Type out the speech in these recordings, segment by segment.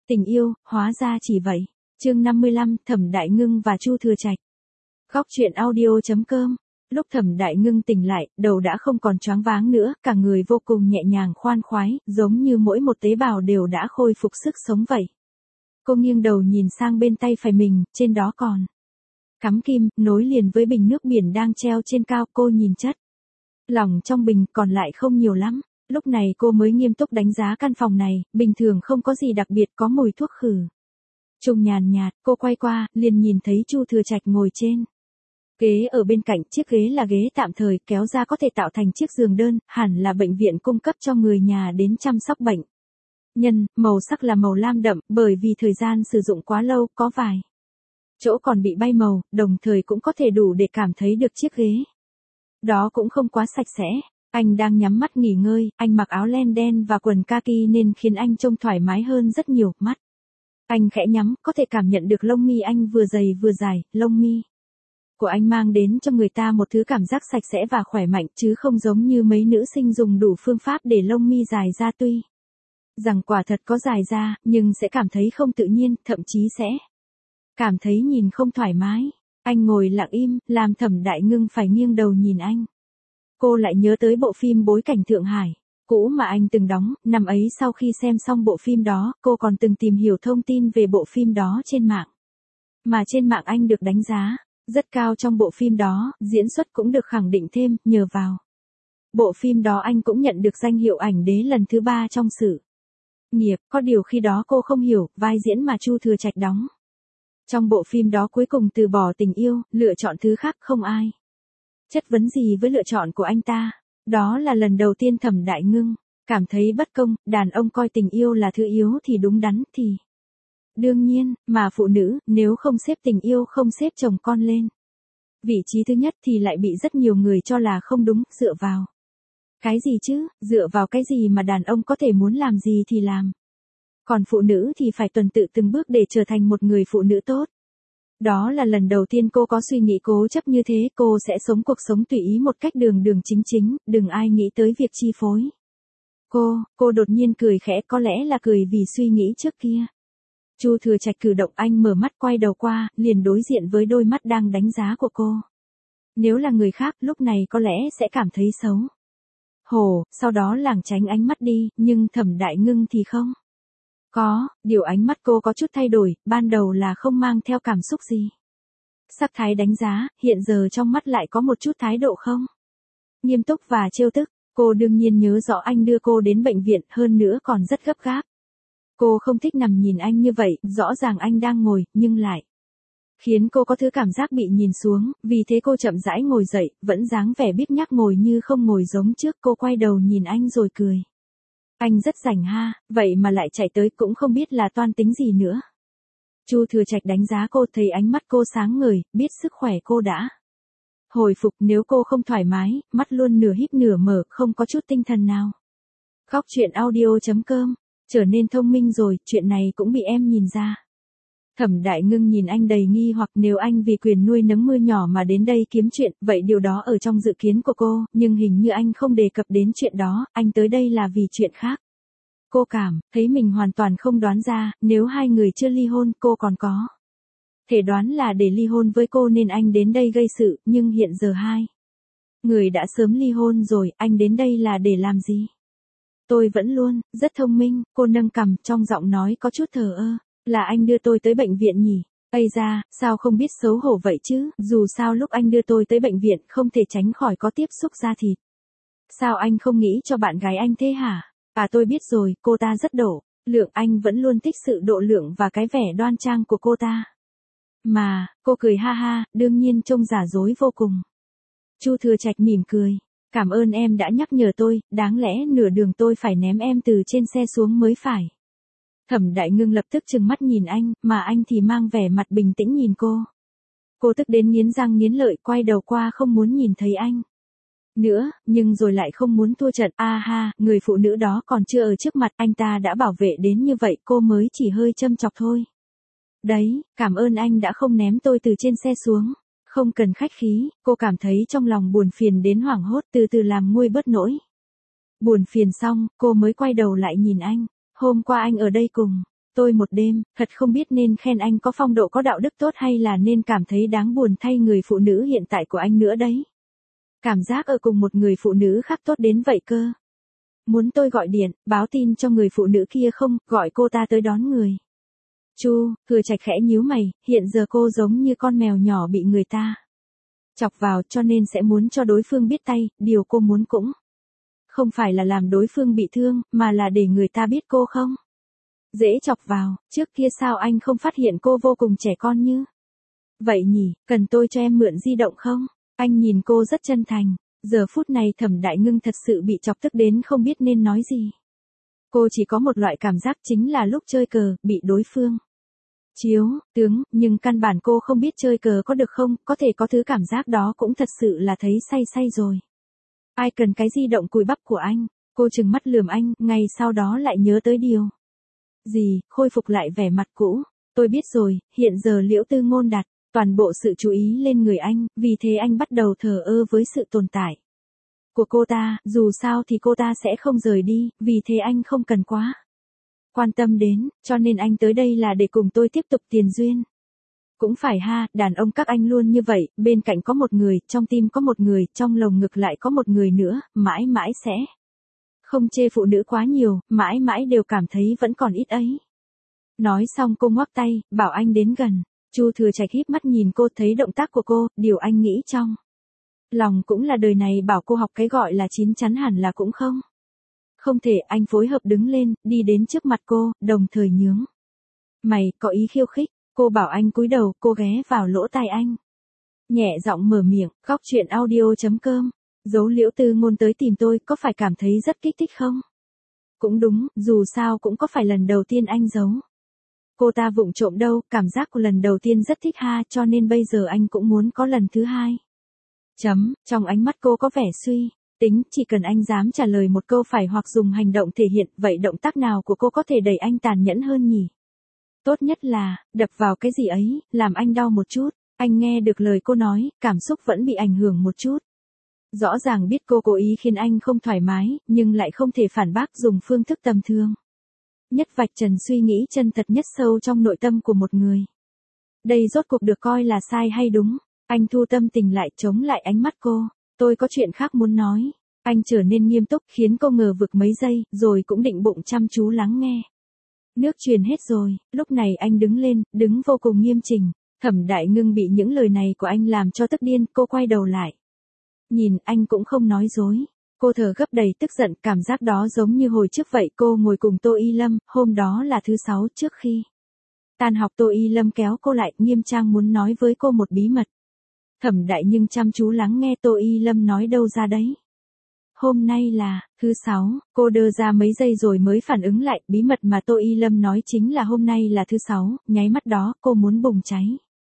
Tình yêu, hóa ra chỉ vậy. Chương 55, Thẩm Đại Ngưng và Chu Thừa Trạch. Góc truyện audio.com. Lúc Thẩm Đại Ngưng tỉnh lại, đầu đã không còn choáng váng nữa, cả người vô cùng nhẹ nhàng khoan khoái, giống như mỗi một tế bào đều đã khôi phục sức sống vậy. Cô nghiêng đầu nhìn sang bên tay phải mình, trên đó còn cắm kim, nối liền với bình nước biển đang treo trên cao. Cô nhìn chất lỏng trong bình, còn lại không nhiều lắm. Lúc này cô mới nghiêm túc đánh giá căn phòng này, bình thường không có gì đặc biệt, có mùi thuốc khử trùng nhàn nhạt. Cô quay qua, liền nhìn thấy Chu Thừa Trạch ngồi trên ghế ở bên cạnh. Chiếc ghế là ghế tạm thời, kéo ra có thể tạo thành chiếc giường đơn, hẳn là bệnh viện cung cấp cho người nhà đến chăm sóc bệnh nhân. Màu sắc là màu lam đậm, bởi vì thời gian sử dụng quá lâu, có vài chỗ còn bị bay màu, đồng thời cũng có thể đủ để cảm thấy được chiếc ghế đó cũng không quá sạch sẽ. Anh đang nhắm mắt nghỉ ngơi, anh mặc áo len đen và quần kaki nên khiến anh trông thoải mái hơn rất nhiều. Mắt anh khẽ nhắm, có thể cảm nhận được lông mi anh vừa dày vừa dài. Lông mi của anh mang đến cho người ta một thứ cảm giác sạch sẽ và khỏe mạnh, chứ không giống như mấy nữ sinh dùng đủ phương pháp để lông mi dài ra. Tuy rằng quả thật có dài ra, nhưng sẽ cảm thấy không tự nhiên, thậm chí sẽ cảm thấy nhìn không thoải mái. Anh ngồi lặng im, làm Thẩm Đại Ngưng phải nghiêng đầu nhìn anh. Cô lại nhớ tới bộ phim Bối cảnh Thượng Hải cũ mà anh từng đóng. Năm ấy sau khi xem xong bộ phim đó, cô còn từng tìm hiểu thông tin về bộ phim đó trên mạng. Mà trên mạng anh được đánh giá rất cao trong bộ phim đó, diễn xuất cũng được khẳng định thêm. Nhờ vào bộ phim đó anh cũng nhận được danh hiệu ảnh đế lần thứ 3 trong sự nghiệp. Có điều khi đó cô không hiểu, vai diễn mà Chu Thừa Trạch đóng trong bộ phim đó cuối cùng từ bỏ tình yêu, lựa chọn thứ khác. Không ai chất vấn gì với lựa chọn của anh ta. Đó là lần đầu tiên Thẩm Đại Ngưng cảm thấy bất công. Đàn ông coi tình yêu là thứ yếu thì đúng đắn thì đương nhiên, mà phụ nữ, nếu không xếp tình yêu, không xếp chồng con lên vị trí thứ nhất thì lại bị rất nhiều người cho là không đúng. Dựa vào cái gì chứ, dựa vào cái gì mà đàn ông có thể muốn làm gì thì làm, còn phụ nữ thì phải tuần tự từng bước để trở thành một người phụ nữ tốt. Đó là lần đầu tiên cô có suy nghĩ cố chấp như thế. Cô sẽ sống cuộc sống tùy ý một cách đường đường chính chính, đừng ai nghĩ tới việc chi phối cô đột nhiên cười khẽ, có lẽ là cười vì suy nghĩ trước kia. Chu Thừa Trạch cử động, anh mở mắt quay đầu qua, liền đối diện với đôi mắt đang đánh giá của cô. Nếu là người khác, lúc này có lẽ sẽ cảm thấy xấu hổ, sau đó lảng tránh ánh mắt đi, nhưng Thẩm Đại Ngưng thì không. Điều ánh mắt cô có chút thay đổi, ban đầu là không mang theo cảm xúc gì. Sắc thái đánh giá, hiện giờ trong mắt lại có một chút thái độ không nghiêm túc và trêu tức. Cô đương nhiên nhớ rõ anh đưa cô đến bệnh viện, hơn nữa còn rất gấp gáp. Cô không thích nằm nhìn anh như vậy, rõ ràng anh đang ngồi, nhưng lại khiến cô có thứ cảm giác bị nhìn xuống, vì thế cô chậm rãi ngồi dậy, vẫn dáng vẻ biếc nhác ngồi như không ngồi giống trước. Cô quay đầu nhìn anh rồi cười. Anh rất rảnh ha, vậy mà lại chạy tới, cũng không biết là toan tính gì nữa. Chu Thừa Trạch đánh giá cô, thấy ánh mắt cô sáng ngời, biết sức khỏe cô đã hồi phục. Nếu cô không thoải mái, mắt luôn nửa híp nửa mở, không có chút tinh thần nào. Góc truyện audio.com. Trở nên thông minh rồi, chuyện này cũng bị em nhìn ra. Thẩm Đại Ngưng nhìn anh đầy nghi hoặc. Nếu anh vì quyền nuôi nấng mưa nhỏ mà đến đây kiếm chuyện, vậy điều đó ở trong dự kiến của cô, nhưng hình như anh không đề cập đến chuyện đó, anh tới đây là vì chuyện khác. Cô cảm thấy mình hoàn toàn không đoán ra, nếu hai người chưa ly hôn, cô còn có thể đoán là để ly hôn với cô nên anh đến đây gây sự, nhưng hiện giờ hai người đã sớm ly hôn rồi, anh đến đây là để làm gì? Tôi vẫn luôn rất thông minh. Cô nâng cằm, trong giọng nói có chút thờ ơ. Là anh đưa tôi tới bệnh viện nhỉ? Ây da, sao không biết xấu hổ vậy chứ, dù sao lúc anh đưa tôi tới bệnh viện không thể tránh khỏi có tiếp xúc da thịt. Sao anh không nghĩ cho bạn gái anh thế hả? À, tôi biết rồi, cô ta rất độ lượng, anh vẫn luôn thích sự độ lượng và cái vẻ đoan trang của cô ta. Mà, cô cười ha ha, đương nhiên trông giả dối vô cùng. Chu Thừa Trạch mỉm cười. Cảm ơn em đã nhắc nhở tôi, đáng lẽ nửa đường tôi phải ném em từ trên xe xuống mới phải. Thẩm Đại Ngưng lập tức trừng mắt nhìn anh, mà anh thì mang vẻ mặt bình tĩnh nhìn cô. Cô tức đến nghiến răng nghiến lợi, quay đầu qua không muốn nhìn thấy anh nữa, nhưng rồi lại không muốn thua trận. A ha, người phụ nữ đó còn chưa ở trước mặt, anh ta đã bảo vệ đến như vậy, cô mới chỉ hơi châm chọc thôi. Đấy, cảm ơn anh đã không ném tôi từ trên xe xuống. Không cần khách khí. Cô cảm thấy trong lòng buồn phiền đến hoảng hốt, từ từ làm nguôi bớt nỗi buồn phiền xong, cô mới quay đầu lại nhìn anh. Hôm qua anh ở đây cùng tôi một đêm, thật không biết nên khen anh có phong độ có đạo đức tốt hay là nên cảm thấy đáng buồn thay người phụ nữ hiện tại của anh nữa đấy. Cảm giác ở cùng một người phụ nữ khác tốt đến vậy cơ. Muốn tôi gọi điện, báo tin cho người phụ nữ kia không, gọi cô ta tới đón người. Chu Thừa Trạch khẽ nhíu mày, hiện giờ cô giống như con mèo nhỏ bị người ta chọc vào cho nên sẽ muốn cho đối phương biết tay, điều cô muốn cũng không phải là làm đối phương bị thương, mà là để người ta biết cô không dễ chọc vào, trước kia sao anh không phát hiện cô vô cùng trẻ con như vậy nhỉ, cần tôi cho em mượn di động không? Anh nhìn cô rất chân thành, giờ phút này Thẩm Đại Ngưng thật sự bị chọc tức đến không biết nên nói gì. Cô chỉ có một loại cảm giác chính là lúc chơi cờ, bị đối phương chiếu tướng, nhưng căn bản cô không biết chơi cờ có được không, có thể có thứ cảm giác đó cũng thật sự là thấy say say rồi. Ai cần cái di động cùi bắp của anh, cô trừng mắt lườm anh, ngay sau đó lại nhớ tới điều gì, khôi phục lại vẻ mặt cũ. Tôi biết rồi, hiện giờ Liễu Tư Ngôn đặt toàn bộ sự chú ý lên người anh, vì thế anh bắt đầu thờ ơ với sự tồn tại của cô ta, dù sao thì cô ta sẽ không rời đi, vì thế anh không cần quá quan tâm đến, cho nên anh tới đây là để cùng tôi tiếp tục tiền duyên. Cũng phải ha, đàn ông các anh luôn như vậy, bên cạnh có một người, trong tim có một người, trong lồng ngực lại có một người nữa, mãi mãi sẽ không chê phụ nữ quá nhiều, mãi mãi đều cảm thấy vẫn còn ít ấy. Nói xong cô ngoắc tay, bảo anh đến gần. Chu Thừa Trạch híp mắt nhìn cô, thấy động tác của cô, điều anh nghĩ trong lòng cũng là đời này bảo cô học cái gọi là chín chắn hẳn là cũng không. Không thể, anh phối hợp đứng lên, đi đến trước mặt cô, đồng thời nhướng mày, có ý khiêu khích. Cô bảo anh cúi đầu, cô ghé vào lỗ tai anh, nhẹ giọng mở miệng, góc chuyện audio.com. Giấu Liễu Tư Ngôn tới tìm tôi, có phải cảm thấy rất kích thích không? Cũng đúng, dù sao cũng có phải lần đầu tiên anh giấu cô ta vụng trộm đâu, cảm giác của lần đầu tiên rất thích ha, cho nên bây giờ anh cũng muốn có lần thứ hai. Trong ánh mắt cô có vẻ suy tính, chỉ cần anh dám trả lời một câu phải hoặc dùng hành động thể hiện, vậy động tác nào của cô có thể đẩy anh tàn nhẫn hơn nhỉ? Tốt nhất là, đập vào cái gì ấy, làm anh đau một chút. Anh nghe được lời cô nói, cảm xúc vẫn bị ảnh hưởng một chút. Rõ ràng biết cô cố ý khiến anh không thoải mái, nhưng lại không thể phản bác dùng phương thức tầm thường nhất vạch trần suy nghĩ chân thật nhất sâu trong nội tâm của một người. Đây rốt cuộc được coi là sai hay đúng? Anh thu tâm tình lại, chống lại ánh mắt cô. Tôi có chuyện khác muốn nói. Anh trở nên nghiêm túc khiến cô ngờ vực mấy giây, rồi cũng định bụng chăm chú lắng nghe. Nước truyền hết rồi, lúc này anh đứng lên, đứng vô cùng nghiêm chỉnh. Thẩm Đại Ngưng bị những lời này của anh làm cho tức điên, cô quay đầu lại. Nhìn, anh cũng không nói dối. Cô thở gấp đầy tức giận, cảm giác đó giống như hồi trước vậy. Cô ngồi cùng Tô Y Lâm, hôm đó là thứ 6 trước khi tan học. Tô Y Lâm kéo cô lại, nghiêm trang muốn nói với cô một bí mật. Thẩm Đại Nhưng chăm chú lắng nghe Tô Y Lâm nói đâu ra đấy. Hôm nay là thứ 6, cô đơ ra mấy giây rồi mới phản ứng lại, bí mật mà Tô Y Lâm nói chính là hôm nay là thứ 6, nháy mắt đó, cô muốn bùng cháy.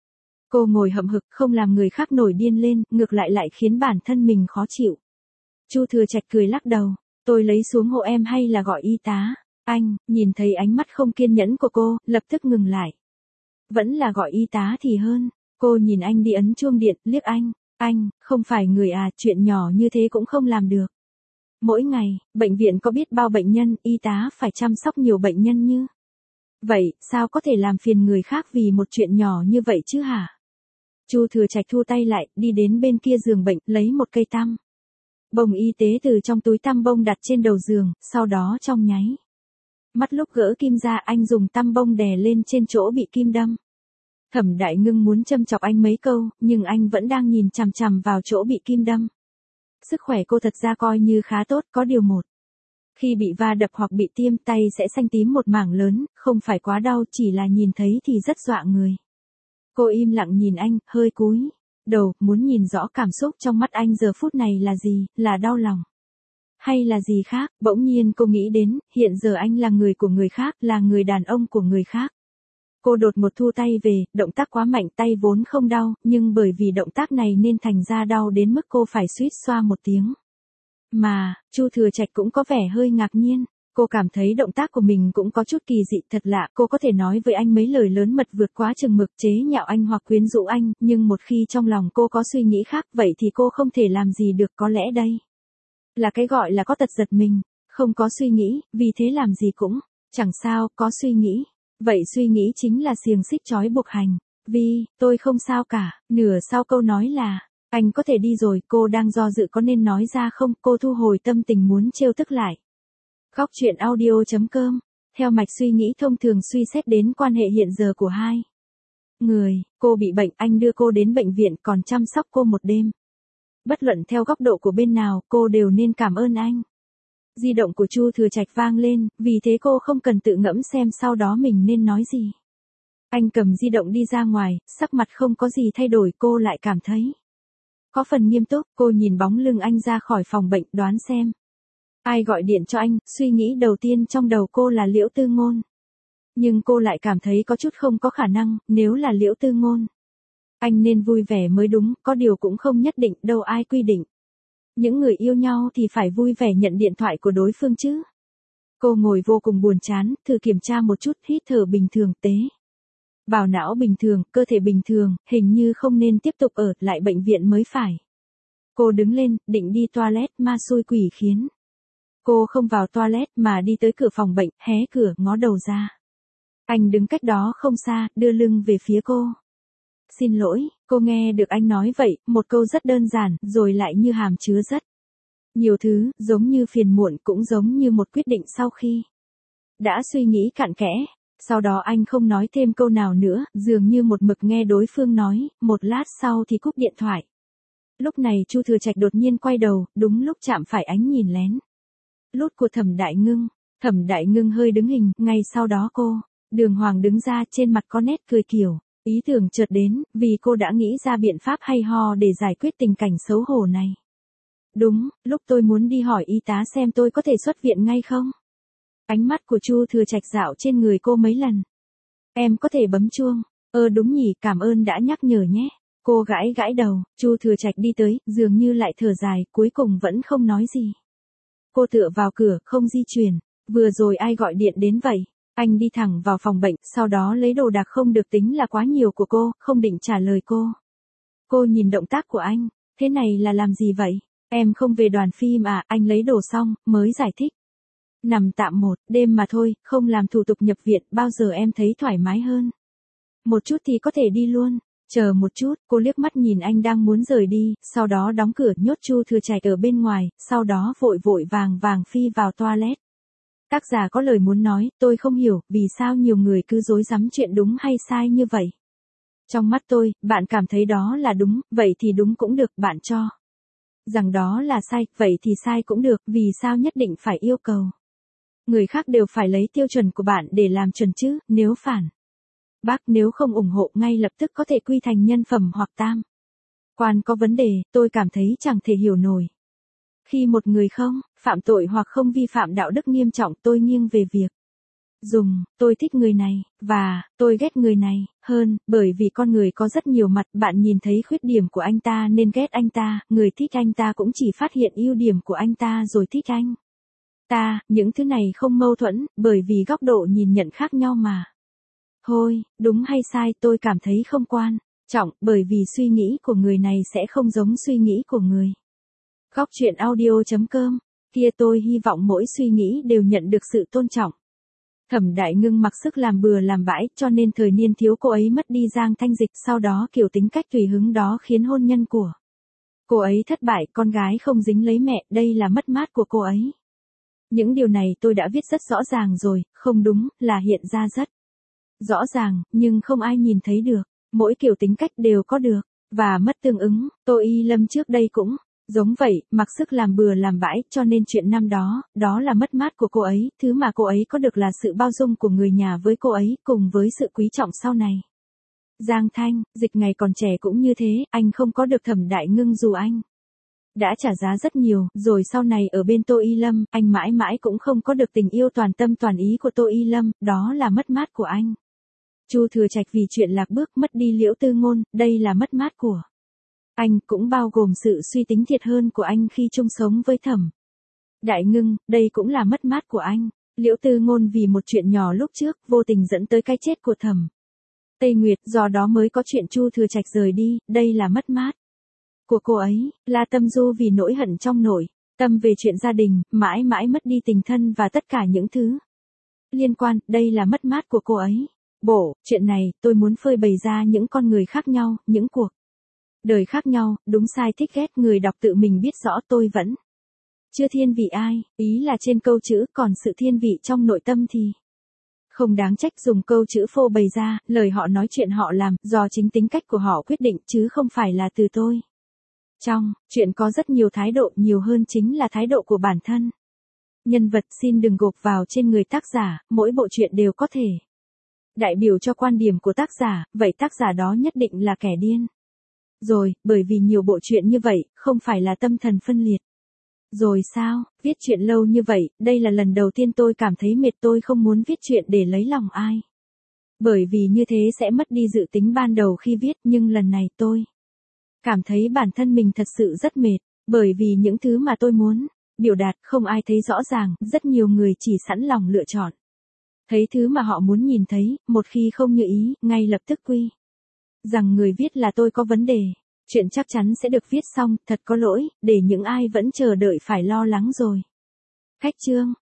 Cô ngồi hậm hực, không làm người khác nổi điên lên, ngược lại khiến bản thân mình khó chịu. Chu Thừa Trạch cười lắc đầu, tôi lấy xuống hộ em hay là gọi y tá? Anh, nhìn thấy ánh mắt không kiên nhẫn của cô, lập tức ngừng lại. Vẫn là gọi y tá thì hơn. Cô nhìn anh đi ấn chuông điện, liếc anh, không phải người à, chuyện nhỏ như thế cũng không làm được. Mỗi ngày, bệnh viện có biết bao bệnh nhân, y tá phải chăm sóc nhiều bệnh nhân như vậy, sao có thể làm phiền người khác vì một chuyện nhỏ như vậy chứ hả? Chu Thừa Trạch thu tay lại, đi đến bên kia giường bệnh, lấy một cây tăm bông y tế từ trong túi tăm bông đặt trên đầu giường, sau đó trong nháy mắt lúc gỡ kim ra, anh dùng tăm bông đè lên trên chỗ bị kim đâm. Thẩm Đại Ngưng muốn châm chọc anh mấy câu, nhưng anh vẫn đang nhìn chằm chằm vào chỗ bị kim đâm. Sức khỏe cô thật ra coi như khá tốt, có điều một. Khi bị va đập hoặc bị tiêm, tay sẽ xanh tím một mảng lớn, không phải quá đau, chỉ là nhìn thấy thì rất dọa người. Cô im lặng nhìn anh, hơi cúi đầu, muốn nhìn rõ cảm xúc trong mắt anh giờ phút này là gì, là đau lòng hay là gì khác. Bỗng nhiên cô nghĩ đến, hiện giờ anh là người của người khác, là người đàn ông của người khác. Cô đột một thu tay về, động tác quá mạnh, tay vốn không đau, nhưng bởi vì động tác này nên thành ra đau đến mức cô phải suýt xoa một tiếng. Mà, Chu Thừa Trạch cũng có vẻ hơi ngạc nhiên. Cô cảm thấy động tác của mình cũng có chút kỳ dị, thật lạ. Cô có thể nói với anh mấy lời lớn mật vượt quá chừng mực, chế nhạo anh hoặc quyến rũ anh, nhưng một khi trong lòng cô có suy nghĩ khác, vậy thì cô không thể làm gì được. Có lẽ đây là cái gọi là có tật giật mình, không có suy nghĩ, vì thế làm gì cũng chẳng sao, có suy nghĩ. vậy suy nghĩ chính là xiềng xích trói buộc hành vi, tôi không sao cả, nửa sau câu nói là, anh có thể đi rồi, cô đang do dự có nên nói ra không, cô thu hồi tâm tình muốn trêu tức lại. Góc truyện audio.com, theo mạch suy nghĩ thông thường suy xét đến quan hệ hiện giờ của hai người, cô bị bệnh, anh đưa cô đến bệnh viện còn chăm sóc cô một đêm. Bất luận theo góc độ của bên nào, cô đều nên cảm ơn anh. Di động của Chu Thừa Trạch vang lên, vì thế cô không cần tự ngẫm xem sau đó mình nên nói gì. Anh cầm di động đi ra ngoài, sắc mặt không có gì thay đổi, cô lại cảm thấy có phần nghiêm túc. Cô nhìn bóng lưng anh ra khỏi phòng bệnh, đoán xem ai gọi điện cho anh, suy nghĩ đầu tiên trong đầu cô là Liễu Tư Ngôn. Nhưng cô lại cảm thấy có chút không có khả năng, nếu là Liễu Tư Ngôn, anh nên vui vẻ mới đúng, có điều cũng không nhất định, đâu ai quy định. Những người yêu nhau thì phải vui vẻ nhận điện thoại của đối phương chứ. Cô ngồi vô cùng buồn chán, thử kiểm tra một chút, hít thở bình thường, tế bào não bình thường, cơ thể bình thường, hình như không nên tiếp tục ở lại bệnh viện mới phải. Cô đứng lên, định đi toilet, ma xui quỷ khiến. Cô không vào toilet mà đi tới cửa phòng bệnh, hé cửa, ngó đầu ra. Anh đứng cách đó không xa, đưa lưng về phía cô. Xin lỗi, cô nghe được anh nói vậy, một câu rất đơn giản, rồi lại như hàm chứa rất nhiều thứ, giống như phiền muộn, cũng giống như một quyết định sau khi đã suy nghĩ cặn kẽ. Sau đó anh không nói thêm câu nào nữa, dường như một mực nghe đối phương nói, một lát sau thì cúp điện thoại. Lúc này Chu Thừa Trạch đột nhiên quay đầu, đúng lúc chạm phải ánh nhìn lén lút của Thẩm Đại Ngưng. Thẩm Đại Ngưng hơi đứng hình, ngay sau đó cô đường hoàng đứng ra, trên mặt có nét cười kiểu. Ý tưởng chợt đến, vì cô đã nghĩ ra biện pháp hay ho để giải quyết tình cảnh xấu hổ này. Đúng, lúc tôi muốn đi hỏi y tá xem tôi có thể xuất viện ngay không? Ánh mắt của Chu Thừa Trạch dạo trên người cô mấy lần. Em có thể bấm chuông. Đúng nhỉ, cảm ơn đã nhắc nhở nhé. Cô gãi gãi đầu, Chu Thừa Trạch đi tới, dường như lại thở dài, cuối cùng vẫn không nói gì. Cô tựa vào cửa, không di chuyển. Vừa rồi ai gọi điện đến vậy? Anh đi thẳng vào phòng bệnh, sau đó lấy đồ đạc không được tính là quá nhiều của cô, không định trả lời cô. Cô nhìn động tác của anh, thế này là làm gì vậy? Em không về đoàn phim à? Anh lấy đồ xong, mới giải thích. Nằm tạm một đêm mà thôi, không làm thủ tục nhập viện, bao giờ em thấy thoải mái hơn. Một chút thì có thể đi luôn. Chờ một chút, cô liếc mắt nhìn anh đang muốn rời đi, sau đó đóng cửa nhốt Chu Thừa Trạch ở bên ngoài, sau đó vội vội vàng phi vào toilet. Tác giả có lời muốn nói, tôi không hiểu, vì sao nhiều người cứ dối rắm chuyện đúng hay sai như vậy. Trong mắt tôi, bạn cảm thấy đó là đúng, vậy thì đúng cũng được, bạn cho rằng đó là sai, vậy thì sai cũng được, vì sao nhất định phải yêu cầu người khác đều phải lấy tiêu chuẩn của bạn để làm chuẩn chứ, nếu phản bác, nếu không ủng hộ ngay lập tức có thể quy thành nhân phẩm hoặc tam quan có vấn đề, tôi cảm thấy chẳng thể hiểu nổi. Khi một người không phạm tội hoặc không vi phạm đạo đức nghiêm trọng, tôi nghiêng về việc tôi thích người này, và tôi ghét người này, hơn, bởi vì con người có rất nhiều mặt, bạn nhìn thấy khuyết điểm của anh ta nên ghét anh ta, người thích anh ta cũng chỉ phát hiện ưu điểm của anh ta rồi thích anh ta, những thứ này không mâu thuẫn, bởi vì góc độ nhìn nhận khác nhau mà. Thôi, đúng hay sai tôi cảm thấy không quan trọng, bởi vì suy nghĩ của người này sẽ không giống suy nghĩ của người. Góc truyện audio.com, kia tôi hy vọng mỗi suy nghĩ đều nhận được sự tôn trọng. Thẩm Đại Ngưng mặc sức làm bừa làm bãi, cho nên thời niên thiếu cô ấy mất đi Giang Thanh Dịch, sau đó kiểu tính cách tùy hứng đó khiến hôn nhân của cô ấy thất bại, con gái không dính lấy mẹ, đây là mất mát của cô ấy. Những điều này tôi đã viết rất rõ ràng rồi, không đúng, là hiện ra rất rõ ràng, nhưng không ai nhìn thấy được. Mỗi kiểu tính cách đều có được và mất tương ứng. Tô Y Lâm trước đây cũng giống vậy, mặc sức làm bừa làm bãi, cho nên chuyện năm đó, đó là mất mát của cô ấy, thứ mà cô ấy có được là sự bao dung của người nhà với cô ấy, cùng với sự quý trọng sau này. Giang Thanh Dịch ngày còn trẻ cũng như thế, anh không có được Thẩm Đại Ngưng dù anh đã trả giá rất nhiều, rồi sau này ở bên Tô Y Lâm, anh mãi mãi cũng không có được tình yêu toàn tâm toàn ý của Tô Y Lâm, đó là mất mát của anh. Chu Thừa Trạch vì chuyện lạc bước mất đi Liễu Tư Ngôn, đây là mất mát của anh, cũng bao gồm sự suy tính thiệt hơn của anh khi chung sống với Thẩm Đại Ngưng, đây cũng là mất mát của anh. Liễu Tư Ngôn vì một chuyện nhỏ lúc trước, vô tình dẫn tới cái chết của Thẩm Tây Nguyệt, do đó mới có chuyện Chu Thừa Trạch rời đi, đây là mất mát của cô ấy. La Tâm Du vì nỗi hận trong nội tâm về chuyện gia đình, mãi mãi mất đi tình thân và tất cả những thứ liên quan, đây là mất mát của cô ấy. Chuyện này, tôi muốn phơi bày ra những con người khác nhau, những cuộc đời khác nhau, đúng sai thích ghét người đọc tự mình biết rõ tôi vẫn chưa thiên vị ai, ý là trên câu chữ, còn sự thiên vị trong nội tâm thì không đáng trách dùng câu chữ phô bày ra, lời họ nói chuyện họ làm, do chính tính cách của họ quyết định chứ không phải là từ tôi. Trong chuyện có rất nhiều thái độ, nhiều hơn chính là thái độ của bản thân. Nhân vật xin đừng gộp vào trên người tác giả, mỗi bộ truyện đều có thể đại biểu cho quan điểm của tác giả, vậy tác giả đó nhất định là kẻ điên. Rồi, bởi vì nhiều bộ truyện như vậy, không phải là tâm thần phân liệt. Rồi sao, viết truyện lâu như vậy, đây là lần đầu tiên tôi cảm thấy mệt, tôi không muốn viết truyện để lấy lòng ai. Bởi vì như thế sẽ mất đi dự tính ban đầu khi viết, nhưng lần này tôi cảm thấy bản thân mình thật sự rất mệt, bởi vì những thứ mà tôi muốn biểu đạt không ai thấy rõ ràng, rất nhiều người chỉ sẵn lòng lựa chọn thấy thứ mà họ muốn nhìn thấy, một khi không như ý, ngay lập tức quy rằng người viết là tôi có vấn đề. Chuyện chắc chắn sẽ được viết xong, thật có lỗi, để những ai vẫn chờ đợi phải lo lắng rồi. Cách chương